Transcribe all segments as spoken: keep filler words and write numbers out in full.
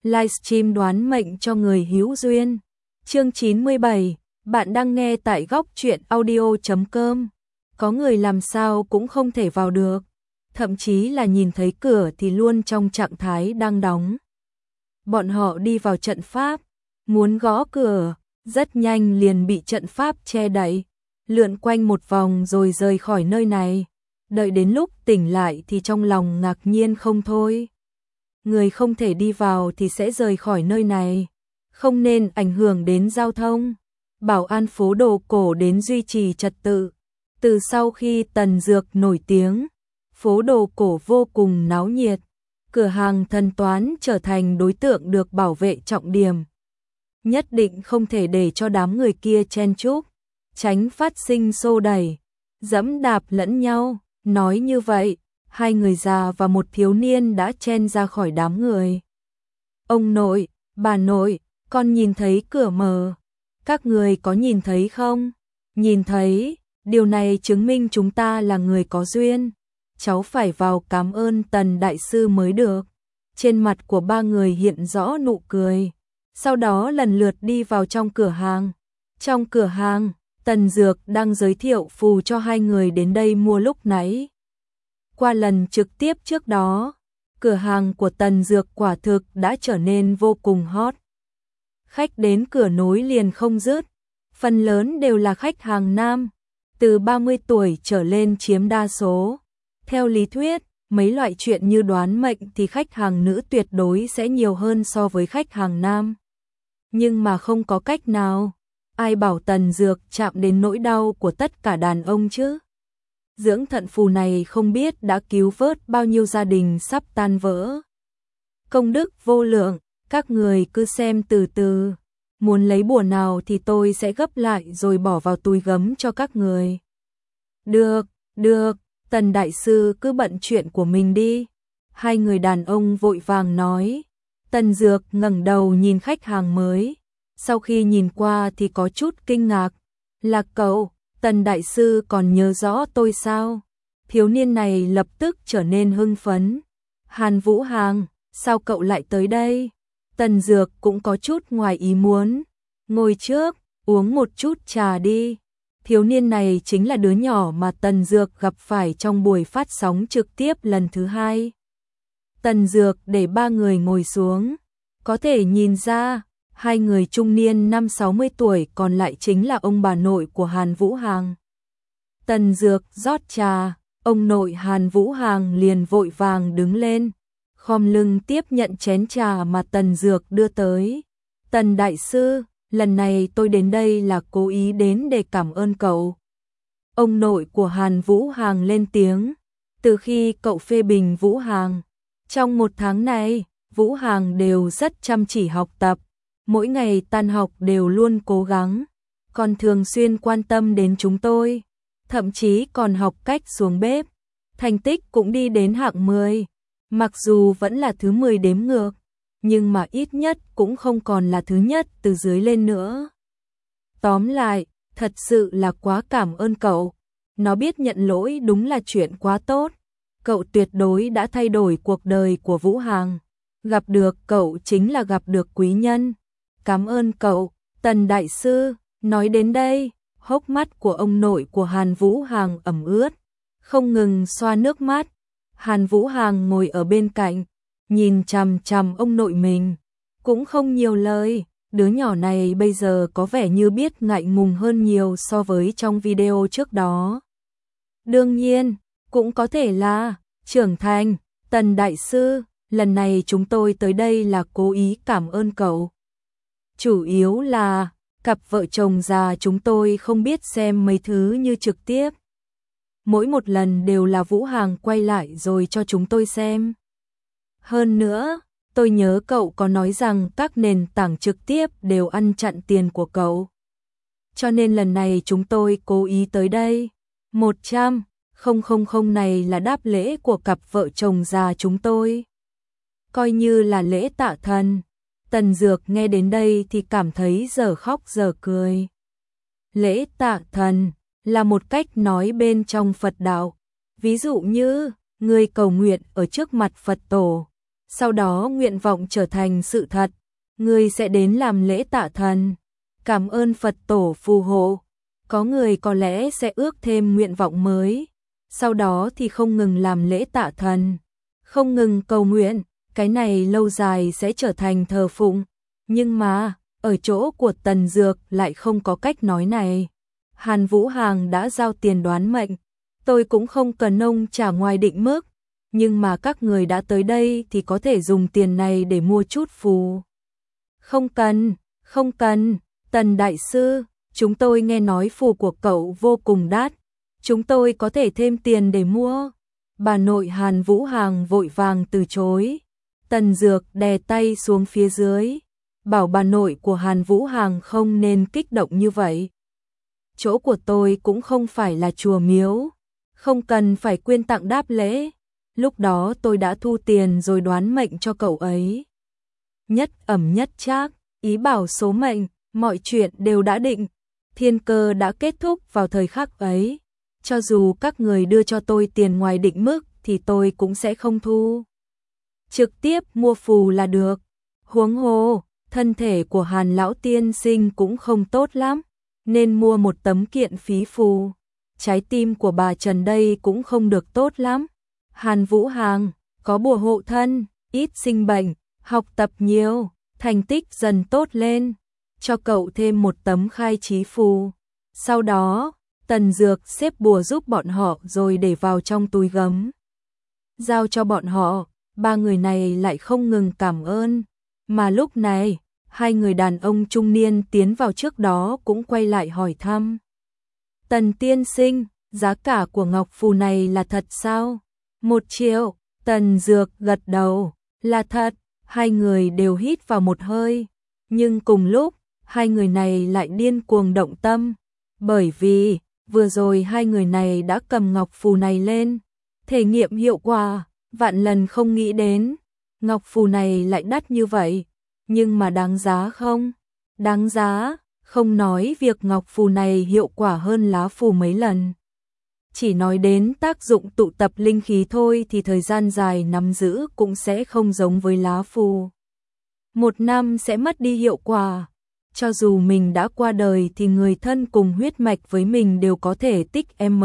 livestream đoán mệnh cho người hữu duyên. Chương chín mươi bảy, bạn đang nghe tại góc truyện audio chấm com. Có người làm sao cũng không thể vào được, thậm chí là nhìn thấy cửa thì luôn trong trạng thái đang đóng. Bọn họ đi vào trận pháp, muốn gõ cửa, rất nhanh liền bị trận pháp che đậy, lượn quanh một vòng rồi rời khỏi nơi này. Đợi đến lúc tỉnh lại thì trong lòng ngạc nhiên không thôi. Người không thể đi vào thì sẽ rời khỏi nơi này, không nên ảnh hưởng đến giao thông, bảo an phố đồ cổ đến duy trì trật tự. Từ sau khi Tần Dược nổi tiếng, phố đồ cổ vô cùng náo nhiệt, cửa hàng thần toán trở thành đối tượng được bảo vệ trọng điểm. Nhất định không thể để cho đám người kia chen chúc, tránh phát sinh xô đẩy, dẫm đạp lẫn nhau. Nói như vậy, hai người già và một thiếu niên đã chen ra khỏi đám người. Ông nội, bà nội, con nhìn thấy cửa mở. Các người có nhìn thấy không? Nhìn thấy, điều này chứng minh chúng ta là người có duyên. Cháu phải vào cảm ơn Tần Đại Sư mới được. Trên mặt của ba người hiện rõ nụ cười. Sau đó lần lượt đi vào trong cửa hàng. Trong cửa hàng, Tần Dược đang giới thiệu phù cho hai người đến đây mua lúc nãy. Qua lần trực tiếp trước đó, cửa hàng của Tần Dược quả thực đã trở nên vô cùng hot. Khách đến cửa nối liền không dứt, phần lớn đều là khách hàng nam, từ ba mươi tuổi trở lên chiếm đa số. Theo lý thuyết, mấy loại chuyện như đoán mệnh thì khách hàng nữ tuyệt đối sẽ nhiều hơn so với khách hàng nam. Nhưng mà không có cách nào, ai bảo Tần Dược chạm đến nỗi đau của tất cả đàn ông chứ. Dưỡng thận phù này không biết đã cứu vớt bao nhiêu gia đình sắp tan vỡ. Công đức vô lượng, các người cứ xem từ từ. Muốn lấy bùa nào thì tôi sẽ gấp lại rồi bỏ vào túi gấm cho các người. Được, được, Tần Đại Sư cứ bận chuyện của mình đi. Hai người đàn ông vội vàng nói. Tần Dược ngẩng đầu nhìn khách hàng mới. Sau khi nhìn qua thì có chút kinh ngạc. Là cậu, Tần Đại Sư còn nhớ rõ tôi sao? Thiếu niên này lập tức trở nên hưng phấn. Hàn Vũ Hàng, sao cậu lại tới đây? Tần Dược cũng có chút ngoài ý muốn. Ngồi trước, uống một chút trà đi. Thiếu niên này chính là đứa nhỏ mà Tần Dược gặp phải trong buổi phát sóng trực tiếp lần thứ hai. Tần Dược để ba người ngồi xuống. Có thể nhìn ra, hai người trung niên năm sáu mươi tuổi còn lại chính là ông bà nội của Hàn Vũ Hàng. Tần Dược rót trà, ông nội Hàn Vũ Hàng liền vội vàng đứng lên, khom lưng tiếp nhận chén trà mà Tần Dược đưa tới. Tần Đại Sư, lần này tôi đến đây là cố ý đến để cảm ơn cậu. Ông nội của Hàn Vũ Hàng lên tiếng, từ khi cậu phê bình Vũ Hàng, trong một tháng này, Vũ Hàng đều rất chăm chỉ học tập. Mỗi ngày tan học đều luôn cố gắng, còn thường xuyên quan tâm đến chúng tôi, thậm chí còn học cách xuống bếp, thành tích cũng đi đến hạng mười, mặc dù vẫn là thứ mười đếm ngược, nhưng mà ít nhất cũng không còn là thứ nhất từ dưới lên nữa. Tóm lại, thật sự là quá cảm ơn cậu, nó biết nhận lỗi đúng là chuyện quá tốt, cậu tuyệt đối đã thay đổi cuộc đời của Vũ Hàng, gặp được cậu chính là gặp được quý nhân. Cảm ơn cậu, Tần Đại Sư. Nói đến đây, hốc mắt của ông nội của Hàn Vũ Hàng ẩm ướt, không ngừng xoa nước mắt. Hàn Vũ Hàng ngồi ở bên cạnh, nhìn chằm chằm ông nội mình, cũng không nhiều lời. Đứa nhỏ này bây giờ có vẻ như biết ngại ngùng hơn nhiều so với trong video trước đó. Đương nhiên, cũng có thể là trưởng thành. Tần Đại Sư, lần này chúng tôi tới đây là cố ý cảm ơn cậu. Chủ yếu là, cặp vợ chồng già chúng tôi không biết xem mấy thứ như trực tiếp. Mỗi một lần đều là Vũ Hàng quay lại rồi cho chúng tôi xem. Hơn nữa, tôi nhớ cậu có nói rằng các nền tảng trực tiếp đều ăn chặn tiền của cậu. Cho nên lần này chúng tôi cố ý tới đây. một trăm nghìn này là đáp lễ của cặp vợ chồng già chúng tôi. Coi như là lễ tạ thần. Tần Dược nghe đến đây thì cảm thấy giờ khóc giờ cười. Lễ tạ thần là một cách nói bên trong Phật đạo. Ví dụ như, người cầu nguyện ở trước mặt Phật tổ, sau đó nguyện vọng trở thành sự thật, ngươi sẽ đến làm lễ tạ thần, cảm ơn Phật tổ phù hộ. Có người có lẽ sẽ ước thêm nguyện vọng mới, sau đó thì không ngừng làm lễ tạ thần, không ngừng cầu nguyện, cái này lâu dài sẽ trở thành thờ phụng. Nhưng mà, ở chỗ của Tần Dược lại không có cách nói này. Hàn Vũ Hàng đã giao tiền đoán mệnh, tôi cũng không cần ông trả ngoài định mức, nhưng mà các người đã tới đây thì có thể dùng tiền này để mua chút phù. Không cần, không cần, Tần Đại Sư, chúng tôi nghe nói phù của cậu vô cùng đắt, chúng tôi có thể thêm tiền để mua. Bà nội Hàn Vũ Hàng vội vàng từ chối. Tần Dược đè tay xuống phía dưới, bảo bà nội của Hàn Vũ Hàng không nên kích động như vậy. Chỗ của tôi cũng không phải là chùa miếu, không cần phải quyên tặng đáp lễ. Lúc đó tôi đã thu tiền rồi đoán mệnh cho cậu ấy. Nhất ẩm nhất trác, ý bảo số mệnh, mọi chuyện đều đã định, thiên cơ đã kết thúc vào thời khắc ấy. Cho dù các người đưa cho tôi tiền ngoài định mức thì tôi cũng sẽ không thu. Trực tiếp mua phù là được. Huống hồ, thân thể của Hàn lão tiên sinh cũng không tốt lắm, nên mua một tấm kiện phí phù. Trái tim của bà Trần đây cũng không được tốt lắm. Hàn Vũ Hàng, có bùa hộ thân, ít sinh bệnh, học tập nhiều, thành tích dần tốt lên. Cho cậu thêm một tấm khai trí phù. Sau đó, Tần Dược xếp bùa giúp bọn họ rồi để vào trong túi gấm. Giao cho bọn họ, ba người này lại không ngừng cảm ơn. Mà lúc này, hai người đàn ông trung niên tiến vào trước đó cũng quay lại hỏi thăm. Tần tiên sinh, giá cả của ngọc phù này là thật sao? Một triệu, Tần Dược gật đầu, là thật. Hai người đều hít vào một hơi. Nhưng cùng lúc, hai người này lại điên cuồng động tâm. Bởi vì, vừa rồi hai người này đã cầm ngọc phù này lên. Thể nghiệm hiệu quả, vạn lần không nghĩ đến. Ngọc phù này lại đắt như vậy. Nhưng mà đáng giá không? Đáng giá, không nói việc ngọc phù này hiệu quả hơn lá phù mấy lần. Chỉ nói đến tác dụng tụ tập linh khí thôi thì thời gian dài nắm giữ cũng sẽ không giống với lá phù. Một năm sẽ mất đi hiệu quả. Cho dù mình đã qua đời thì người thân cùng huyết mạch với mình đều có thể tích M,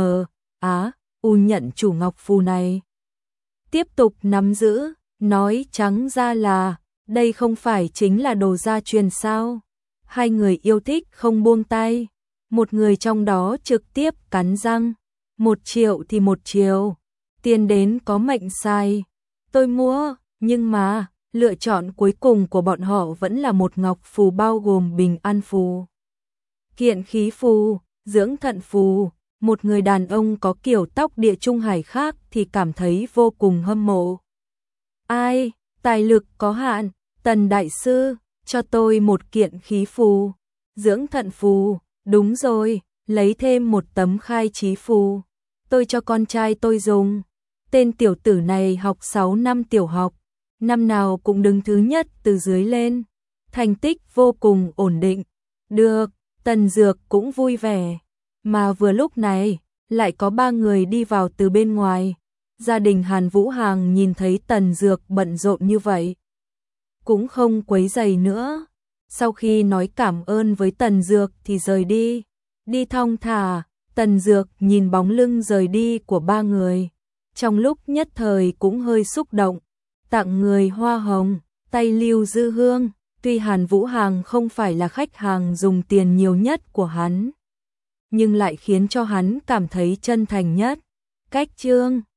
Á, U nhận chủ ngọc phù này. Tiếp tục nắm giữ, nói trắng ra là, đây không phải chính là đồ gia truyền sao. Hai người yêu thích không buông tay. Một người trong đó trực tiếp cắn răng. Một triệu thì một triệu. Tiền đến có mệnh sai. Tôi mua, nhưng mà, lựa chọn cuối cùng của bọn họ vẫn là một ngọc phù bao gồm bình an phù, kiện khí phù, dưỡng thận phù. Một người đàn ông có kiểu tóc địa trung hải khác thì cảm thấy vô cùng hâm mộ. Ai, tài lực có hạn, Tần Đại Sư, cho tôi một kiện khí phù, dưỡng thận phù, đúng rồi, lấy thêm một tấm khai trí phù, tôi cho con trai tôi dùng. Tên tiểu tử này học sáu năm tiểu học, năm nào cũng đứng thứ nhất từ dưới lên, thành tích vô cùng ổn định. Được, Tần Dược cũng vui vẻ. Mà vừa lúc này, lại có ba người đi vào từ bên ngoài. Gia đình Hàn Vũ Hàng nhìn thấy Tần Dược bận rộn như vậy, cũng không quấy rầy nữa. Sau khi nói cảm ơn với Tần Dược thì rời đi. Đi thong thả, Tần Dược nhìn bóng lưng rời đi của ba người. Trong lúc nhất thời cũng hơi xúc động. Tặng người hoa hồng, tay lưu dư hương. Tuy Hàn Vũ Hàng không phải là khách hàng dùng tiền nhiều nhất của hắn, nhưng lại khiến cho hắn cảm thấy chân thành nhất. Cách chương